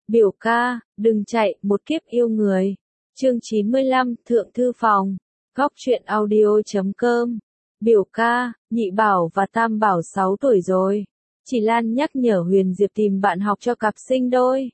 Biểu ca, đừng chạy, một kiếp yêu người. Chương 95, Thượng Thư Phòng. Góc truyện audio.com. Biểu ca, nhị bảo và tam bảo 6 tuổi rồi. Chỉ Lan nhắc nhở Huyền Diệp tìm bạn học cho cặp sinh đôi.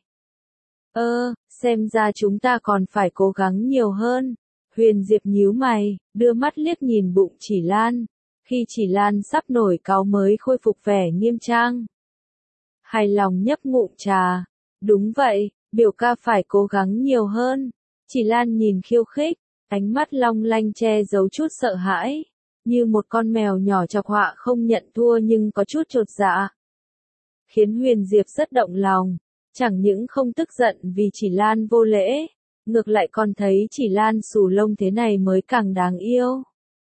Xem ra chúng ta còn phải cố gắng nhiều hơn. Huyền Diệp nhíu mày, đưa mắt liếc nhìn bụng Chỉ Lan. Khi Chỉ Lan sắp nổi cáu mới khôi phục vẻ nghiêm trang. Hài lòng nhấp ngụm trà. Đúng vậy, biểu ca phải cố gắng nhiều hơn. Chỉ Lan nhìn khiêu khích, ánh mắt long lanh che giấu chút sợ hãi, như một con mèo nhỏ chọc họa không nhận thua nhưng có chút chột dạ. Khiến Huyền Diệp rất động lòng, chẳng những không tức giận vì Chỉ Lan vô lễ, ngược lại còn thấy Chỉ Lan xù lông thế này mới càng đáng yêu.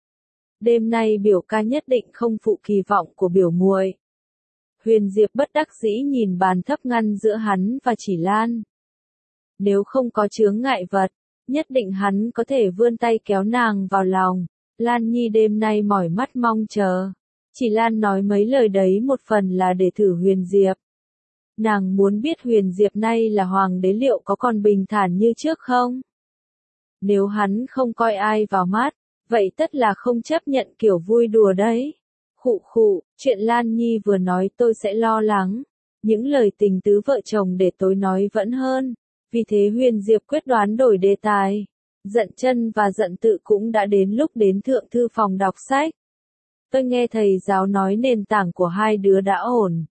Đêm nay biểu ca nhất định không phụ kỳ vọng của biểu muội. Huyền Diệp bất đắc dĩ nhìn bàn thấp ngăn giữa hắn và Chỉ Lan. Nếu không có chướng ngại vật, nhất định hắn có thể vươn tay kéo nàng vào lòng. Lan Nhi đêm nay mỏi mắt mong chờ. Chỉ Lan nói mấy lời đấy một phần là để thử Huyền Diệp. Nàng muốn biết Huyền Diệp nay là hoàng đế liệu có còn bình thản như trước không? Nếu hắn không coi ai vào mắt, vậy tất là không chấp nhận kiểu vui đùa đấy. Khụ khụ, chuyện Lan Nhi vừa nói tôi sẽ lo lắng. Những lời tình tứ vợ chồng để tôi nói vẫn hơn. Vì thế Huyền Diệp quyết đoán đổi đề tài. Giận chân và giận tự cũng đã đến lúc đến Thượng Thư Phòng đọc sách. Tôi nghe thầy giáo nói nền tảng của hai đứa đã ổn.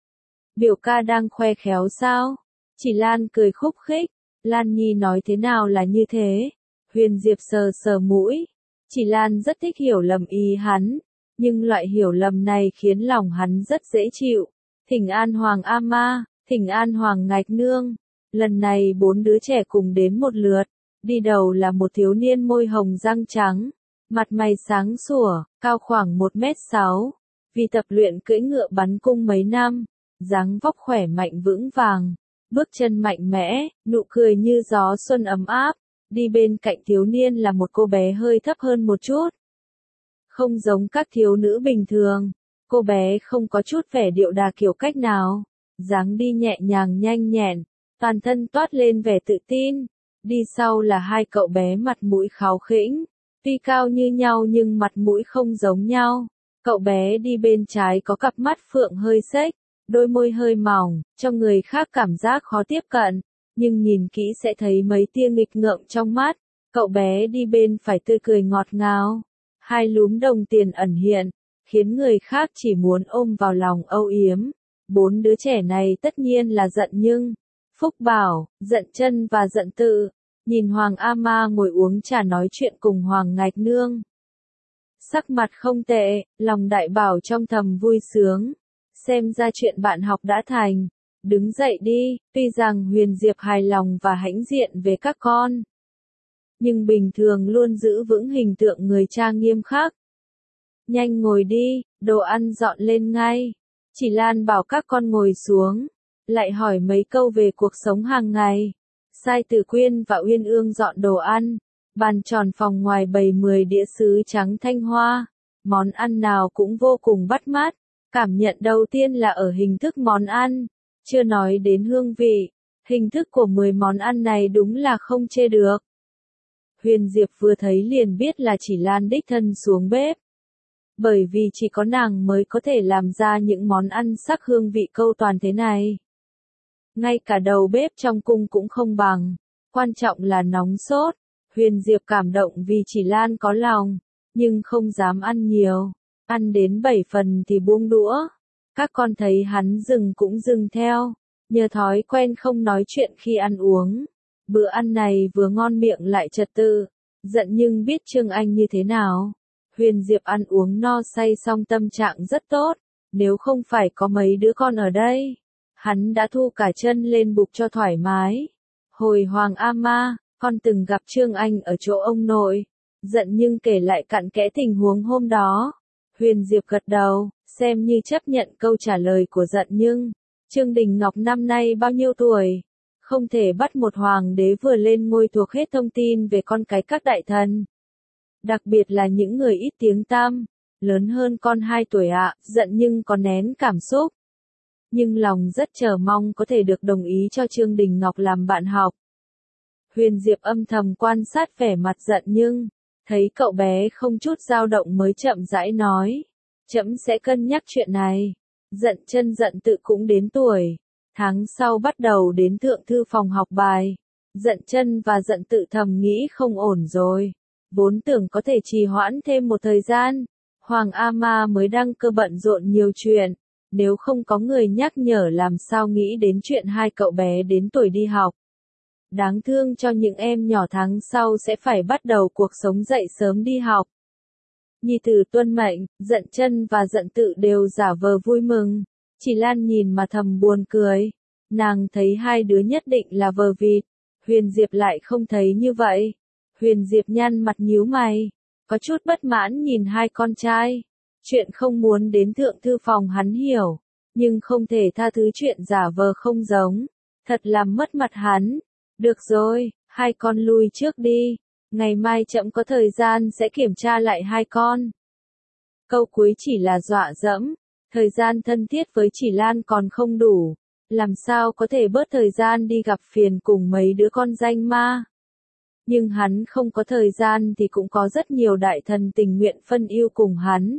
Biểu ca đang khoe khéo sao? Chỉ Lan cười khúc khích. Lan Nhi nói thế nào là như thế? Huyền Diệp sờ sờ mũi. Chỉ Lan rất thích hiểu lầm ý hắn. Nhưng loại hiểu lầm này khiến lòng hắn rất dễ chịu. Thỉnh an Hoàng A Ma, thỉnh an Hoàng Ngạch Nương. Lần này 4 đứa trẻ cùng đến một lượt. Đi đầu là một thiếu niên môi hồng răng trắng. Mặt mày sáng sủa, cao khoảng 1m6. Vì tập luyện cưỡi ngựa bắn cung mấy năm. Dáng vóc khỏe mạnh vững vàng. Bước chân mạnh mẽ, nụ cười như gió xuân ấm áp. Đi bên cạnh thiếu niên là một cô bé hơi thấp hơn một chút. Không giống các thiếu nữ bình thường, cô bé không có chút vẻ điệu đà kiểu cách nào, dáng đi nhẹ nhàng nhanh nhẹn, toàn thân toát lên vẻ tự tin. Đi sau là hai cậu bé mặt mũi kháu khỉnh, tuy cao như nhau nhưng mặt mũi không giống nhau. Cậu bé đi bên trái có cặp mắt phượng hơi xếch, đôi môi hơi mỏng, cho người khác cảm giác khó tiếp cận, nhưng nhìn kỹ sẽ thấy mấy tia nghịch ngợm trong mắt. Cậu bé đi bên phải tươi cười ngọt ngào. Hai lúm đồng tiền ẩn hiện, khiến người khác chỉ muốn ôm vào lòng âu yếm. 4 đứa trẻ này tất nhiên là Giận Nhưng, Phúc Bảo, Giận Chân và Giận Tự. Nhìn Hoàng A Ma ngồi uống trà nói chuyện cùng Hoàng Ngạch Nương. Sắc mặt không tệ, lòng đại bảo trong thầm vui sướng. Xem ra chuyện bạn học đã thành. Đứng dậy đi, tuy rằng Huyền Diệp hài lòng và hãnh diện về các con. Nhưng bình thường luôn giữ vững hình tượng người cha nghiêm khắc. Nhanh ngồi đi, đồ ăn dọn lên ngay. Chỉ Lan bảo các con ngồi xuống, lại hỏi mấy câu về cuộc sống hàng ngày. Sai Tử Quyên và Uyên Ương dọn đồ ăn, bàn tròn phòng ngoài bày 10 đĩa sứ trắng thanh hoa. Món ăn nào cũng vô cùng bắt mắt. Cảm nhận đầu tiên là ở hình thức món ăn, chưa nói đến hương vị. Hình thức của 10 món ăn này đúng là không chê được. Huyền Diệp vừa thấy liền biết là Chỉ Lan đích thân xuống bếp. Bởi vì chỉ có nàng mới có thể làm ra những món ăn sắc hương vị câu toàn thế này. Ngay cả đầu bếp trong cung cũng không bằng. Quan trọng là nóng sốt. Huyền Diệp cảm động vì Chỉ Lan có lòng, nhưng không dám ăn nhiều. Ăn đến 7 phần thì buông đũa. Các con thấy hắn dừng cũng dừng theo. Nhờ thói quen không nói chuyện khi ăn uống. Bữa ăn này vừa ngon miệng lại trật tự. Giận Nhưng biết Trương Anh như thế nào. Huyền Diệp ăn uống no say xong tâm trạng rất tốt. Nếu không phải có mấy đứa con ở đây, hắn đã thu cả chân lên bục cho thoải mái. Hồi Hoàng A Ma, con từng gặp Trương Anh ở chỗ ông nội. Giận Nhưng kể lại cặn kẽ tình huống hôm đó. Huyền Diệp gật đầu, xem như chấp nhận câu trả lời của Giận Nhưng. Trương Đình Ngọc năm nay bao nhiêu tuổi? Không thể bắt một hoàng đế vừa lên ngôi thuộc hết thông tin về con cái các đại thần. Đặc biệt là những người ít tiếng tăm. Lớn hơn con 2 tuổi ạ. Giận Nhưng có nén cảm xúc. nhưng lòng rất chờ mong có thể được đồng ý cho Trương Đình Ngọc làm bạn học. Huyền Diệp âm thầm quan sát vẻ mặt giận nhưng, thấy cậu bé không chút dao động mới chậm rãi nói, trẫm sẽ cân nhắc chuyện này. Giận chân giận tự cũng đến tuổi, tháng sau bắt đầu đến thượng thư phòng học bài. Giận chân và giận tự thầm nghĩ không ổn rồi, vốn tưởng có thể trì hoãn thêm một thời gian. Hoàng A Ma mới đăng cơ bận rộn nhiều chuyện, nếu không có người nhắc nhở làm sao nghĩ đến chuyện hai cậu bé đến tuổi đi học. Đáng thương cho những em nhỏ tháng sau sẽ phải bắt đầu cuộc sống dậy sớm đi học. Nhi tử tuân mệnh, giận chân và giận tự đều giả vờ vui mừng. Chỉ Lan nhìn mà thầm buồn cười. Nàng thấy hai đứa nhất định là vờ vịt. Huyền Diệp lại không thấy như vậy. Huyền Diệp nhăn mặt nhíu mày, có chút bất mãn nhìn hai con trai. Chuyện không muốn đến thượng thư phòng hắn hiểu, nhưng không thể tha thứ chuyện giả vờ không giống. Thật làm mất mặt hắn. Được rồi, hai con lui trước đi. Ngày mai trẫm có thời gian sẽ kiểm tra lại hai con. Câu cuối chỉ là dọa dẫm. Thời gian thân thiết với Chỉ Lan còn không đủ. Làm sao có thể bớt thời gian đi gặp phiền cùng mấy đứa con danh ma. Nhưng hắn không có thời gian thì cũng có rất nhiều đại thần tình nguyện phân ưu cùng hắn.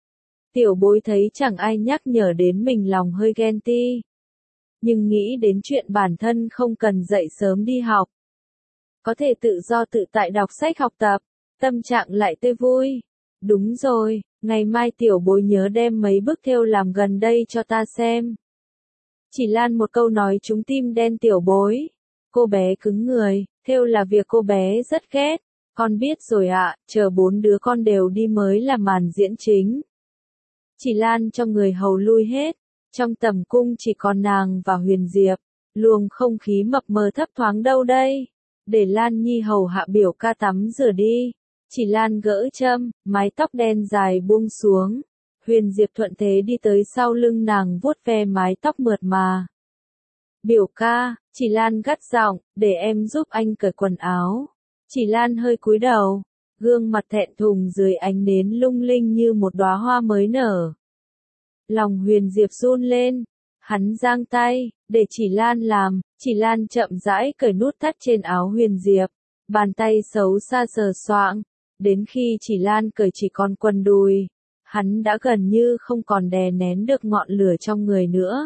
Tiểu Bối thấy chẳng ai nhắc nhở đến mình lòng hơi ghen ti. Nhưng nghĩ đến chuyện bản thân không cần dậy sớm đi học. Có thể tự do tự tại đọc sách học tập, tâm trạng lại tươi vui. Đúng rồi, ngày mai Tiểu Bối nhớ đem mấy bức thêu làm gần đây cho ta xem. Chỉ Lan một câu nói trúng tim đen Tiểu Bối. Cô bé cứng người, thêu là việc cô bé rất ghét. Con biết rồi ạ, chờ 4 đứa con đều đi mới là màn diễn chính. Chỉ Lan cho người hầu lui hết. Trong tầm cung chỉ còn nàng và Huyền Diệp. Luồng không khí mập mờ thấp thoáng đâu đây. Để Lan Nhi hầu hạ biểu ca tắm rửa đi. Chỉ Lan gỡ châm, mái tóc đen dài buông xuống. Huyền Diệp thuận thế đi tới sau lưng nàng vuốt ve mái tóc mượt mà. Biểu ca, Chỉ Lan gắt giọng, để em giúp anh cởi quần áo. Chỉ Lan hơi cúi đầu, gương mặt thẹn thùng dưới ánh nến lung linh như một đóa hoa mới nở. Lòng Huyền Diệp run lên, hắn giang tay, để Chỉ Lan làm. Chỉ Lan chậm rãi cởi nút thắt trên áo Huyền Diệp, bàn tay xấu xa sờ soạng, đến khi Chỉ Lan cởi chỉ còn quần đùi, hắn đã gần như không còn đè nén được ngọn lửa trong người nữa.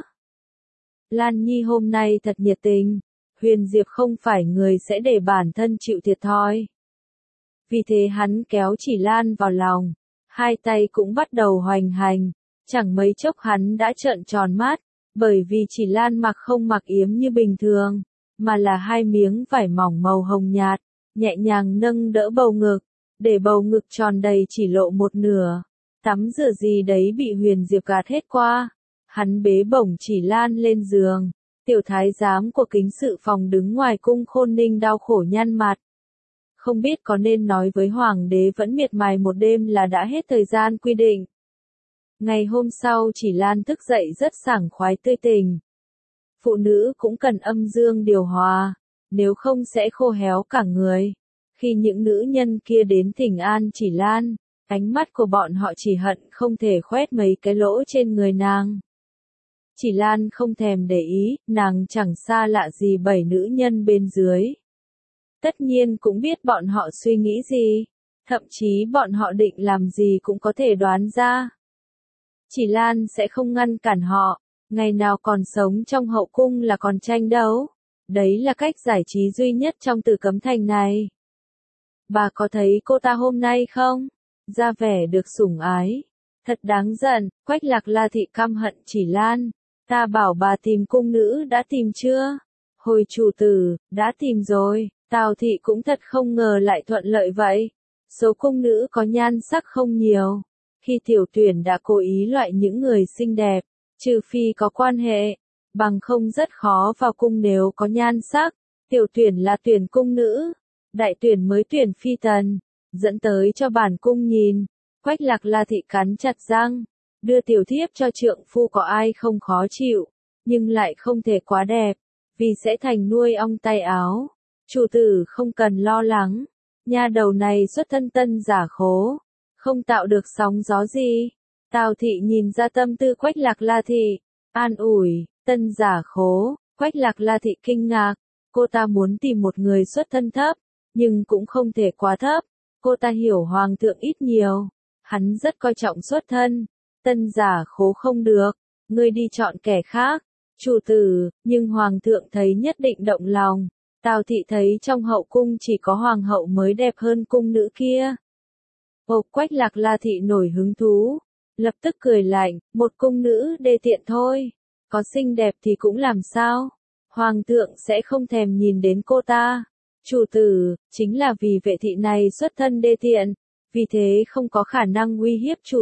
Lan Nhi hôm nay thật nhiệt tình, Huyền Diệp không phải người sẽ để bản thân chịu thiệt thòi. Vì thế hắn kéo Chỉ Lan vào lòng, hai tay cũng bắt đầu hoành hành, chẳng mấy chốc hắn đã trợn tròn mắt, bởi vì Chỉ Lan không mặc yếm như bình thường, mà là hai miếng vải mỏng màu hồng nhạt, nhẹ nhàng nâng đỡ bầu ngực, để bầu ngực tròn đầy chỉ lộ một nửa. Tắm rửa gì đấy bị Huyền Diệp gạt hết qua. Hắn bế bổng Chỉ Lan lên giường. Tiểu thái giám của kính sự phòng đứng ngoài cung Khôn Ninh đau khổ nhăn mặt. Không biết có nên nói với hoàng đế vẫn miệt mài một đêm là đã hết thời gian quy định. Ngày hôm sau Chỉ Lan thức dậy rất sảng khoái tươi tỉnh. Phụ nữ cũng cần âm dương điều hòa, nếu không sẽ khô héo cả người. Khi những nữ nhân kia đến thỉnh an Chỉ Lan, ánh mắt của bọn họ chỉ hận không thể khoét mấy cái lỗ trên người nàng. Chỉ Lan không thèm để ý, nàng chẳng xa lạ gì 7 nữ nhân bên dưới. Tất nhiên cũng biết bọn họ suy nghĩ gì, thậm chí bọn họ định làm gì cũng có thể đoán ra. Chỉ Lan sẽ không ngăn cản họ, ngày nào còn sống trong hậu cung là còn tranh đấu. Đấy là cách giải trí duy nhất trong Tử Cấm Thành này. Bà có thấy cô ta hôm nay không? Ra vẻ được sủng ái. Thật đáng giận, Quách Lạc La thị căm hận Chỉ Lan. Ta bảo bà tìm cung nữ đã tìm chưa? Hồi chủ tử, đã tìm rồi. Tào thị cũng thật không ngờ lại thuận lợi vậy. Số cung nữ có nhan sắc không nhiều. Khi tiểu tuyển đã cố ý loại những người xinh đẹp, trừ phi có quan hệ, bằng không rất khó vào cung nếu có nhan sắc. Tiểu tuyển là tuyển cung nữ, đại tuyển mới tuyển phi tần, dẫn tới cho bản cung nhìn. Quách Lạc La thị cắn chặt răng, đưa tiểu thiếp cho trượng phu có ai không khó chịu, nhưng lại không thể quá đẹp, vì sẽ thành nuôi ong tay áo. Chủ tử không cần lo lắng, nha đầu này xuất thân tân giả khố, không tạo được sóng gió gì. Tào thị nhìn ra tâm tư Quách Lạc La thị, An ủi, Tân Giả Khố, Quách Lạc La Thị kinh ngạc, cô ta muốn tìm một người xuất thân thấp, nhưng cũng không thể quá thấp, cô ta hiểu Hoàng thượng ít nhiều, hắn rất coi trọng xuất thân, Tân Giả Khố không được, ngươi đi chọn kẻ khác, chủ tử, nhưng Hoàng thượng thấy nhất định động lòng, Tào Thị thấy trong hậu cung chỉ có Hoàng hậu mới đẹp hơn cung nữ kia. Quách Lạc La Thị nổi hứng thú, lập tức cười lạnh, một cung nữ đê tiện thôi, có xinh đẹp thì cũng làm sao, Hoàng thượng sẽ không thèm nhìn đến cô ta. Chủ tử, chính là vì vệ thị này xuất thân đê tiện, vì thế không có khả năng uy hiếp chủ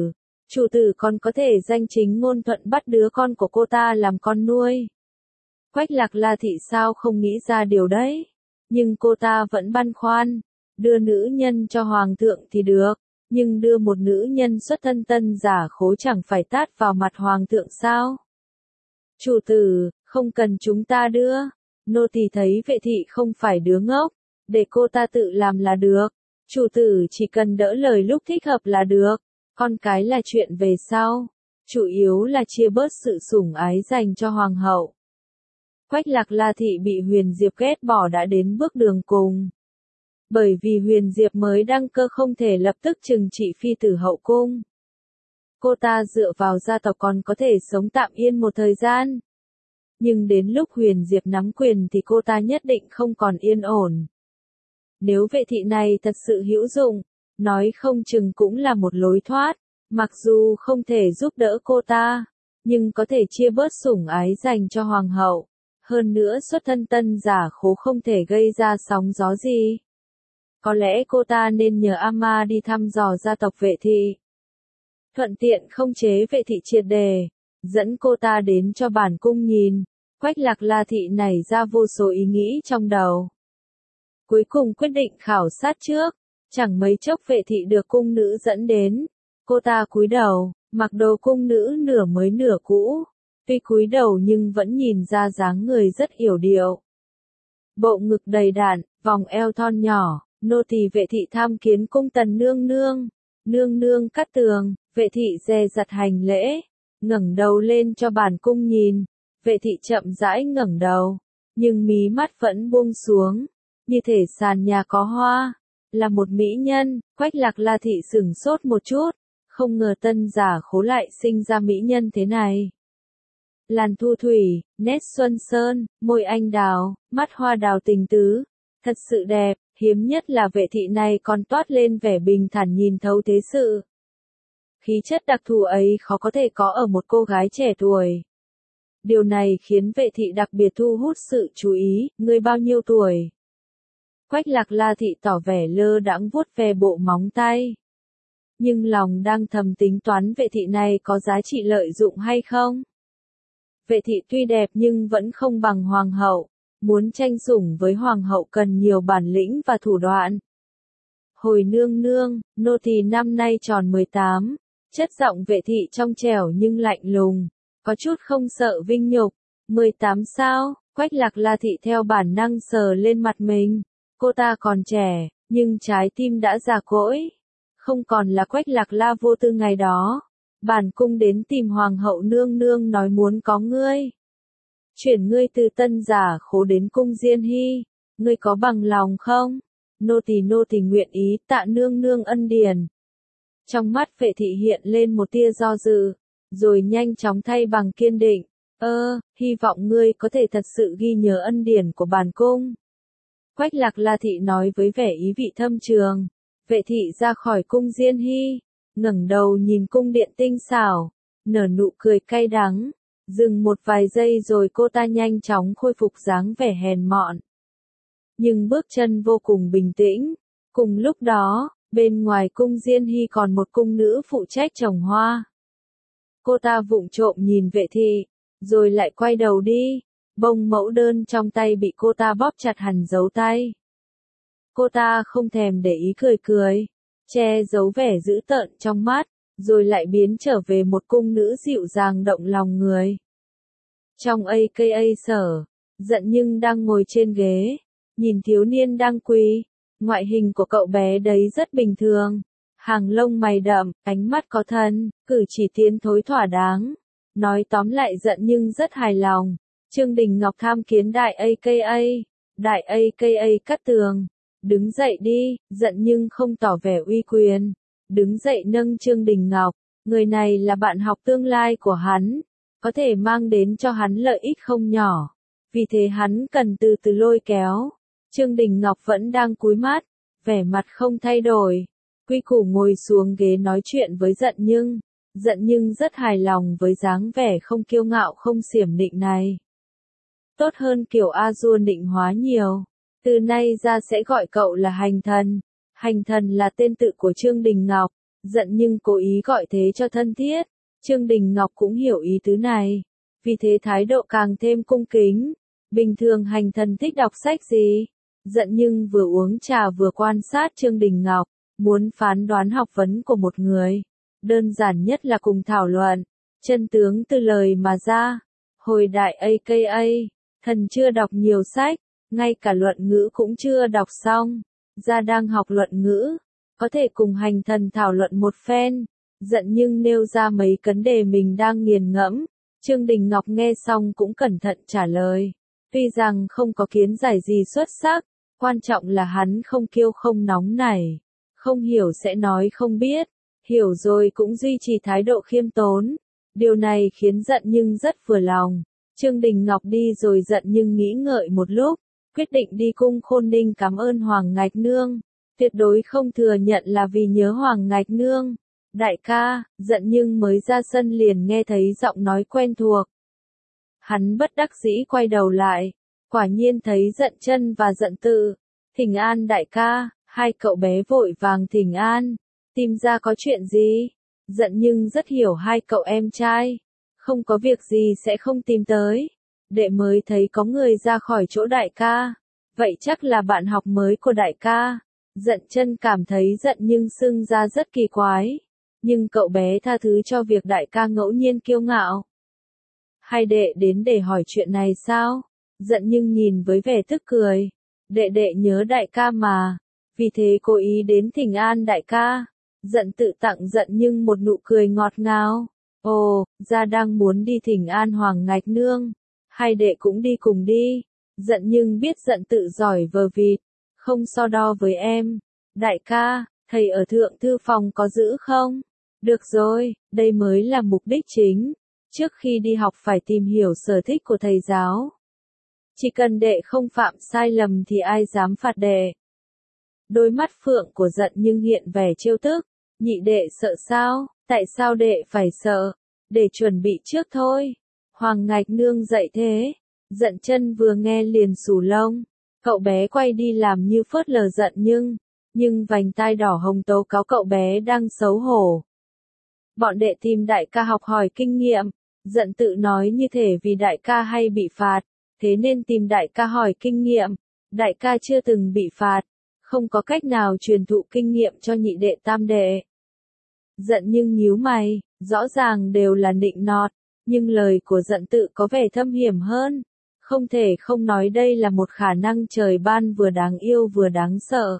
tử còn có thể danh chính ngôn thuận bắt đứa con của cô ta làm con nuôi. Quách Lạc La Thị sao không nghĩ ra điều đấy, nhưng cô ta vẫn băn khoăn, đưa nữ nhân cho Hoàng thượng thì được, nhưng đưa một nữ nhân xuất thân Tân Giả Khố chẳng phải tát vào mặt Hoàng thượng sao? Chủ tử, không cần chúng ta đưa, nô tỳ thấy vệ thị không phải đứa ngốc, để cô ta tự làm là được, chủ tử chỉ cần đỡ lời lúc thích hợp là được, con cái là chuyện về sau, chủ yếu là chia bớt sự sủng ái dành cho Hoàng hậu. Quách Lạc La Thị bị Huyền Diệp ghét bỏ đã đến bước đường cùng. Bởi vì Huyền Diệp mới đăng cơ không thể lập tức trừng trị phi tử hậu cung. Cô ta dựa vào gia tộc còn có thể sống tạm yên một thời gian. Nhưng đến lúc Huyền Diệp nắm quyền thì cô ta nhất định không còn yên ổn. Nếu vệ thị này thật sự hữu dụng, nói không chừng cũng là một lối thoát, mặc dù không thể giúp đỡ cô ta, nhưng có thể chia bớt sủng ái dành cho Hoàng hậu. Hơn nữa xuất thân Tân Giả Khố không thể gây ra sóng gió gì. Có lẽ cô ta nên nhờ Ama đi thăm dò gia tộc vệ thị. Thuận tiện không chế vệ thị triệt đề, dẫn cô ta đến cho bản cung nhìn. Quách Lạc La Thị nảy ra vô số ý nghĩ trong đầu. Cuối cùng quyết định khảo sát trước, chẳng mấy chốc vệ thị được cung nữ dẫn đến. Cô ta cúi đầu, mặc đồ cung nữ nửa mới nửa cũ. Tuy cúi đầu nhưng vẫn nhìn ra dáng người rất yểu điệu. Bộ ngực đầy đặn, vòng eo thon nhỏ, nô tỳ vệ thị tham kiến cung tần nương nương. Nương nương cắt tường, vệ thị dè dặt hành lễ, ngẩng đầu lên cho bản cung nhìn. Vệ thị chậm rãi ngẩng đầu, nhưng mí mắt vẫn buông xuống, như thể sàn nhà có hoa. Là một mỹ nhân, Quách Lạc La Thị sửng sốt một chút, không ngờ Tân Giả Khố lại sinh ra mỹ nhân thế này. Làn thu thủy, nét xuân sơn, môi anh đào, mắt hoa đào tình tứ, thật sự đẹp, hiếm nhất là vệ thị này còn toát lên vẻ bình thản nhìn thấu thế sự. Khí chất đặc thù ấy khó có thể có ở một cô gái trẻ tuổi. Điều này khiến vệ thị đặc biệt thu hút sự chú ý, người bao nhiêu tuổi? Quách Lạc La Thị tỏ vẻ lơ đãng vuốt ve bộ móng tay. Nhưng lòng đang thầm tính toán vệ thị này có giá trị lợi dụng hay không? Vệ thị tuy đẹp nhưng vẫn không bằng Hoàng hậu, muốn tranh sủng với Hoàng hậu cần nhiều bản lĩnh và thủ đoạn. Hồi nương nương, nô tỳ năm nay tròn 18, chất giọng vệ thị trong trẻo nhưng lạnh lùng, có chút không sợ vinh nhục. 18 sao? Quách Lạc La Thị theo bản năng sờ lên mặt mình. Cô ta còn trẻ, nhưng trái tim đã già cỗi. Không còn là Quách Lạc La vô tư ngày đó. Bản cung đến tìm Hoàng hậu nương nương nói muốn có ngươi. Chuyển ngươi từ Tân Giả Khố đến cung Diên Hy. Ngươi có bằng lòng không? Nô tỳ nguyện ý, tạ nương nương ân điển. Trong mắt vệ thị hiện lên một tia do dự, rồi nhanh chóng thay bằng kiên định. Hy vọng ngươi có thể thật sự ghi nhớ ân điển của bản cung. Quách Lạc La Thị nói với vẻ ý vị thâm trường. Vệ thị ra khỏi cung Diên Hy, ngẩng đầu nhìn cung điện tinh xảo, nở nụ cười cay đắng, dừng một vài giây rồi cô ta nhanh chóng khôi phục dáng vẻ hèn mọn. Nhưng bước chân vô cùng bình tĩnh. Cùng lúc đó, bên ngoài cung Diên Hy còn một cung nữ phụ trách trồng hoa. Cô ta vụng trộm nhìn vệ thị, rồi lại quay đầu đi. Bông mẫu đơn trong tay bị cô ta bóp chặt hẳn dấu tay. Cô ta không thèm để ý cười, che giấu vẻ dữ tợn trong mắt, rồi lại biến trở về một cung nữ dịu dàng động lòng người. Trong AKA sở, giận nhưng đang ngồi trên ghế, nhìn thiếu niên đang quỳ. Ngoại hình của cậu bé đấy rất bình thường, hàng lông mày đậm, ánh mắt có thần, cử chỉ tiến thối thỏa đáng. Nói tóm lại giận nhưng rất hài lòng. Trương Đình Ngọc tham kiến đại AKA Cát Tường. Đứng dậy đi, giận nhưng không tỏ vẻ uy quyền. Đứng dậy nâng Trương Đình Ngọc, người này là bạn học tương lai của hắn, có thể mang đến cho hắn lợi ích không nhỏ. Vì thế hắn cần từ từ lôi kéo. Trương Đình Ngọc vẫn đang cúi mắt, vẻ mặt không thay đổi. Quy củ ngồi xuống ghế nói chuyện với giận nhưng rất hài lòng với dáng vẻ không kiêu ngạo không xiểm nịnh này. Tốt hơn kiểu A-dua nịnh hóa nhiều. Từ nay ra sẽ gọi cậu là Hành Thần. Hành Thần là tên tự của Trương Đình Ngọc, giận nhưng cố ý gọi thế cho thân thiết. Trương Đình Ngọc cũng hiểu ý tứ này, vì thế thái độ càng thêm cung kính. Bình thường Hành Thần thích đọc sách gì? Giận nhưng vừa uống trà vừa quan sát Trương Đình Ngọc, muốn phán đoán học vấn của một người. Đơn giản nhất là cùng thảo luận, chân tướng từ lời mà ra. Hồi đại AKA, thần chưa đọc nhiều sách, ngay cả luận ngữ cũng chưa đọc xong. Gia đang học luận ngữ, có thể cùng Hành Thần thảo luận một phen. Giận nhưng nêu ra mấy vấn đề mình đang nghiền ngẫm. Trương Đình Ngọc nghe xong cũng cẩn thận trả lời. Tuy rằng không có kiến giải gì xuất sắc, quan trọng là hắn không kiêu không nóng nảy. Không hiểu sẽ nói không biết, hiểu rồi cũng duy trì thái độ khiêm tốn. Điều này khiến giận nhưng rất vừa lòng. Trương Đình Ngọc đi rồi giận nhưng nghĩ ngợi một lúc, quyết định đi cung Khôn Ninh cảm ơn Hoàng Ngạch Nương. Tuyệt đối không thừa nhận là vì nhớ Hoàng Ngạch Nương. Đại ca, giận nhưng mới ra sân liền nghe thấy giọng nói quen thuộc. Hắn bất đắc dĩ quay đầu lại, quả nhiên thấy giận chân và giận tự. Thỉnh an đại ca, hai cậu bé vội vàng thỉnh an. Tìm ra có chuyện gì? Giận nhưng rất hiểu hai cậu em trai. Không có việc gì sẽ không tìm tới. Đệ mới thấy có người ra khỏi chỗ đại ca. Vậy chắc là bạn học mới của đại ca. Giận chân cảm thấy giận nhưng xưng ra rất kỳ quái. Nhưng cậu bé tha thứ cho việc đại ca ngẫu nhiên kiêu ngạo. Hai đệ đến để hỏi chuyện này sao? Giận nhưng nhìn với vẻ tức cười. Đệ nhớ đại ca mà. Vì thế cố ý đến thỉnh an đại ca. Giận tự tặng giận nhưng một nụ cười ngọt ngào. Ồ, gia đang muốn đi thỉnh an Hoàng Ngạch Nương. Hai đệ cũng đi cùng đi. Giận nhưng biết giận tự giỏi vờ vịt. Không so đo với em. Đại ca, thầy ở thượng thư phòng có giữ không? Được rồi, đây mới là mục đích chính. Trước khi đi học phải tìm hiểu sở thích của thầy giáo. Chỉ cần đệ không phạm sai lầm thì ai dám phạt đệ. Đôi mắt phượng của giận nhưng hiện vẻ trêu tức. Nhị đệ sợ sao? Tại sao đệ phải sợ? Để chuẩn bị trước thôi. Hoàng Ngạch Nương dạy thế. Giận chân vừa nghe liền xù lông. Cậu bé quay đi làm như phớt lờ giận nhưng vành tai đỏ hồng tố cáo cậu bé đang xấu hổ. Bọn đệ tìm đại ca học hỏi kinh nghiệm. Giận tự nói như thể vì đại ca hay bị phạt, thế nên tìm đại ca hỏi kinh nghiệm. Đại ca chưa từng bị phạt, không có cách nào truyền thụ kinh nghiệm cho nhị đệ tam đệ. Giận nhưng nhíu mày, rõ ràng đều là nịnh nọt, nhưng lời của giận tự có vẻ thâm hiểm hơn. Không thể không nói đây là một khả năng trời ban vừa đáng yêu vừa đáng sợ.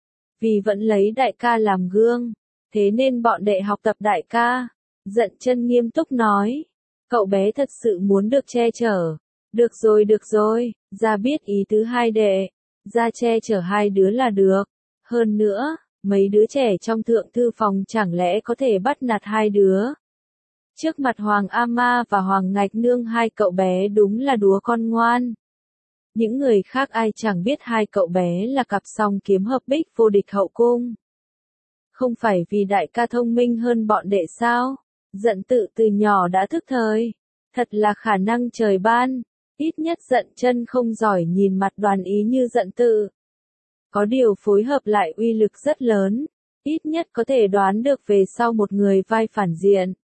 Vì vẫn lấy đại ca làm gương, thế nên bọn đệ học tập đại ca. Giận chân nghiêm túc nói, cậu bé thật sự muốn được che chở. Được rồi, gia biết ý tứ hai đệ. Gia che chở hai đứa là được. Hơn nữa, mấy đứa trẻ trong thượng thư phòng chẳng lẽ có thể bắt nạt hai đứa. Trước mặt Hoàng Ama và Hoàng Ngạch Nương hai cậu bé đúng là đúa con ngoan. Những người khác ai chẳng biết hai cậu bé là cặp song kiếm hợp bích vô địch hậu cung. Không phải vì đại ca thông minh hơn bọn đệ sao? Giận tự từ nhỏ đã thức thời. Thật là khả năng trời ban. Ít nhất giận chân không giỏi nhìn mặt đoán ý như giận tự. Có điều phối hợp lại uy lực rất lớn. Ít nhất có thể đoán được về sau một người vai phản diện.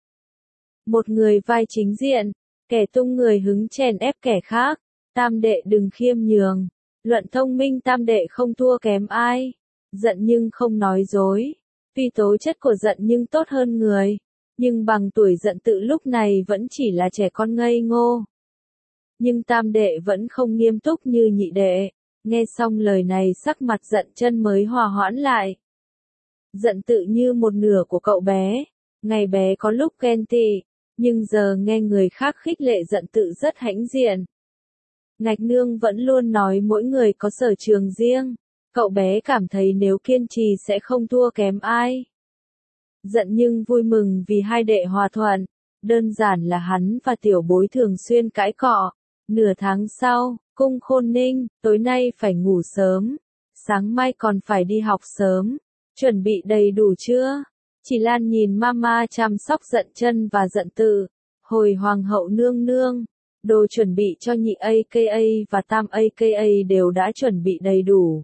Một người vai chính diện. Kẻ tung người hứng chèn ép kẻ khác. Tam đệ đừng khiêm nhường. Luận thông minh tam đệ không thua kém ai. Giận nhưng không nói dối. Tuy tố chất của giận nhưng tốt hơn người. Nhưng bằng tuổi giận tự lúc này vẫn chỉ là trẻ con ngây ngô. Nhưng tam đệ vẫn không nghiêm túc như nhị đệ. Nghe xong lời này sắc mặt giận chân mới hòa hoãn lại. Giận tự như một nửa của cậu bé. Ngày bé có lúc ghen tị, Nhưng giờ nghe người khác khích lệ Dận Tự rất hãnh diện. Ngạch Nương vẫn luôn nói mỗi người có sở trường riêng, cậu bé cảm thấy nếu kiên trì sẽ không thua kém ai. Giận nhưng vui mừng vì hai đệ hòa thuận, đơn giản là hắn và tiểu bối thường xuyên cãi cọ. Nửa tháng sau, Cung Khôn Ninh, tối nay phải ngủ sớm, sáng mai còn phải đi học sớm, chuẩn bị đầy đủ chưa? Chỉ Lan nhìn mama chăm sóc Dận Chân và Dận Tự, hồi hoàng hậu nương nương, đồ chuẩn bị cho nhị aka và tam aka đều đã chuẩn bị đầy đủ.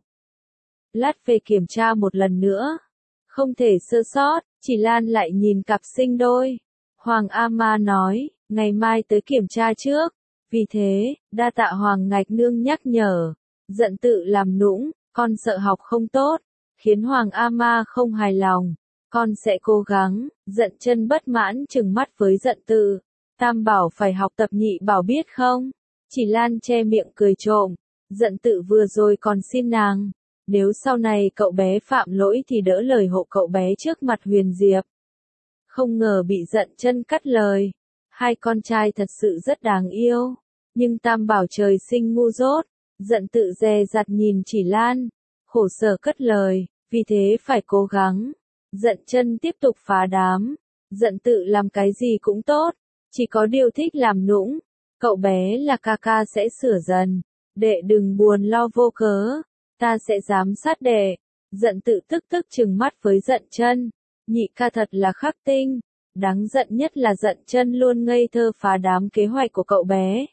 Lát về kiểm tra một lần nữa, không thể sơ sót. Chỉ Lan lại nhìn cặp sinh đôi. Hoàng Ama nói, ngày mai tới kiểm tra trước. Vì thế, đa tạ Hoàng Ngạch Nương nhắc nhở. Dận Tự làm nũng, con sợ học không tốt, khiến Hoàng Ama không hài lòng. Con sẽ cố gắng. Dận Chân bất mãn trừng mắt với Dận Tự. Tam bảo phải học tập, nhị bảo biết không? Chỉ Lan che miệng cười trộm. Dận Tự vừa rồi còn xin nàng, nếu sau này cậu bé phạm lỗi thì đỡ lời hộ cậu bé trước mặt Huyền Diệp. Không ngờ bị Dận Chân cắt lời. Hai con trai thật sự rất đáng yêu. Nhưng Tam bảo trời sinh ngu dốt. Dận Tự dè dặt nhìn Chỉ Lan, khổ sở cất lời, vì thế phải cố gắng. Dận Chân tiếp tục phá đám. Dận Tự làm cái gì cũng tốt, chỉ có điều thích làm nũng. Cậu bé là ca ca sẽ sửa dần. Đệ đừng buồn lo vô cớ. Ta sẽ giám sát đệ. Dận Tự tức trừng mắt với Dận Chân. Nhị ca thật là khắc tinh. Đáng giận nhất là Dận Chân luôn ngây thơ phá đám kế hoạch của cậu bé.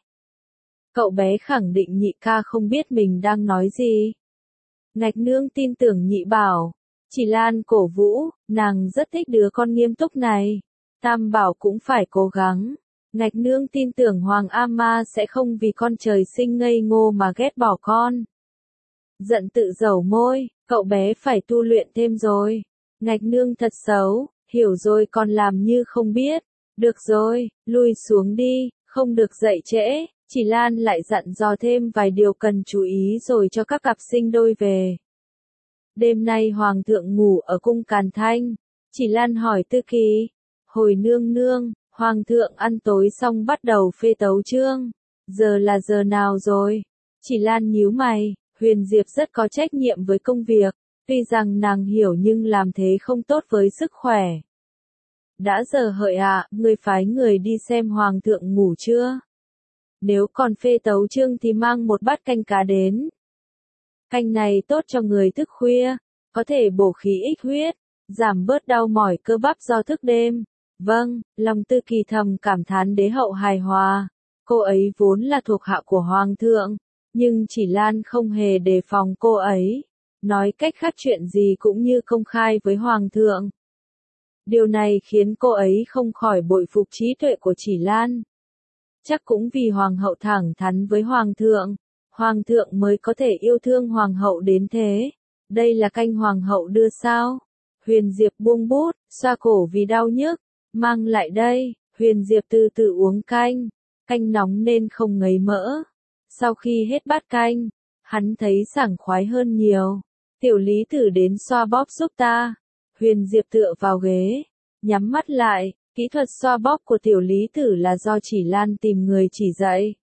Cậu bé khẳng định nhị ca không biết mình đang nói gì. Ngạch Nương tin tưởng nhị bảo. Chỉ Lan cổ vũ, nàng rất thích đứa con nghiêm túc này. Tam bảo cũng phải cố gắng. Ngạch Nương tin tưởng Hoàng Ama sẽ không vì con trời sinh ngây ngô mà ghét bỏ con. Dận Tự dẩu môi, cậu bé phải tu luyện thêm rồi. Ngạch Nương thật xấu, hiểu rồi còn làm như không biết. Được rồi, lui xuống đi, không được dậy trễ. Chỉ Lan lại dặn dò thêm vài điều cần chú ý rồi cho các cặp sinh đôi về. Đêm nay Hoàng thượng ngủ ở cung Càn Thanh. Chỉ Lan hỏi Tư Kỳ, hồi nương nương, Hoàng thượng ăn tối xong bắt đầu phê tấu chương. Giờ là giờ nào rồi? Chỉ Lan nhíu mày. Huyền Diệp rất có trách nhiệm với công việc, tuy rằng nàng hiểu nhưng làm thế không tốt với sức khỏe. Đã giờ hợi ạ, người phái người đi xem Hoàng thượng ngủ chưa? Nếu còn phê tấu chương thì mang một bát canh cá đến. Canh này tốt cho người thức khuya, có thể bổ khí ích huyết, giảm bớt đau mỏi cơ bắp do thức đêm. Vâng, lòng Tư Kỳ thầm cảm thán đế hậu hài hòa. Cô ấy vốn là thuộc hạ của Hoàng thượng. Nhưng Chỉ Lan không hề đề phòng cô ấy. Nói cách khác chuyện gì cũng như công khai với Hoàng thượng. Điều này khiến cô ấy không khỏi bội phục trí tuệ của Chỉ Lan. Chắc cũng vì Hoàng hậu thẳng thắn với Hoàng thượng mới có thể yêu thương Hoàng hậu đến thế. Đây là canh Hoàng hậu đưa sao? Huyền Diệp buông bút, xoa cổ vì đau nhức. Mang lại đây. Huyền Diệp từ từ uống canh. Canh nóng nên không ngấy mỡ. Sau khi hết bát canh, hắn thấy sảng khoái hơn nhiều. Tiểu Lý Tử đến xoa bóp giúp ta. Huyền Diệp tựa vào ghế, nhắm mắt lại. Kỹ thuật xoa bóp của Tiểu Lý Tử là do Chỉ Lan tìm người chỉ dạy.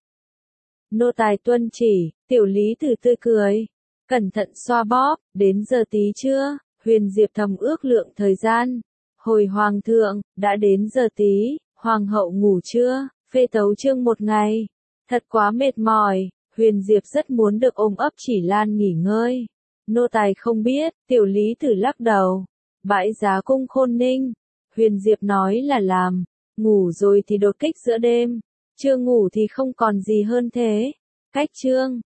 Nô tài tuân chỉ. Tiểu Lý Tử tươi cười. Cẩn thận xoa bóp. Đến giờ tí chưa? Huyền Diệp thầm ước lượng thời gian. Hồi Hoàng thượng, đã đến giờ tí. Hoàng hậu ngủ chưa? Phê tấu chương một ngày. Thật quá mệt mỏi. Huyền Diệp rất muốn được ôm ấp Chỉ Lan nghỉ ngơi. Nô tài không biết. Tiểu Lý Tử lắc đầu. Bãi giá cung Khôn Ninh. Huyền Diệp nói là làm. Ngủ rồi thì đột kích giữa đêm. Chưa ngủ thì không còn gì hơn thế. Cách chương.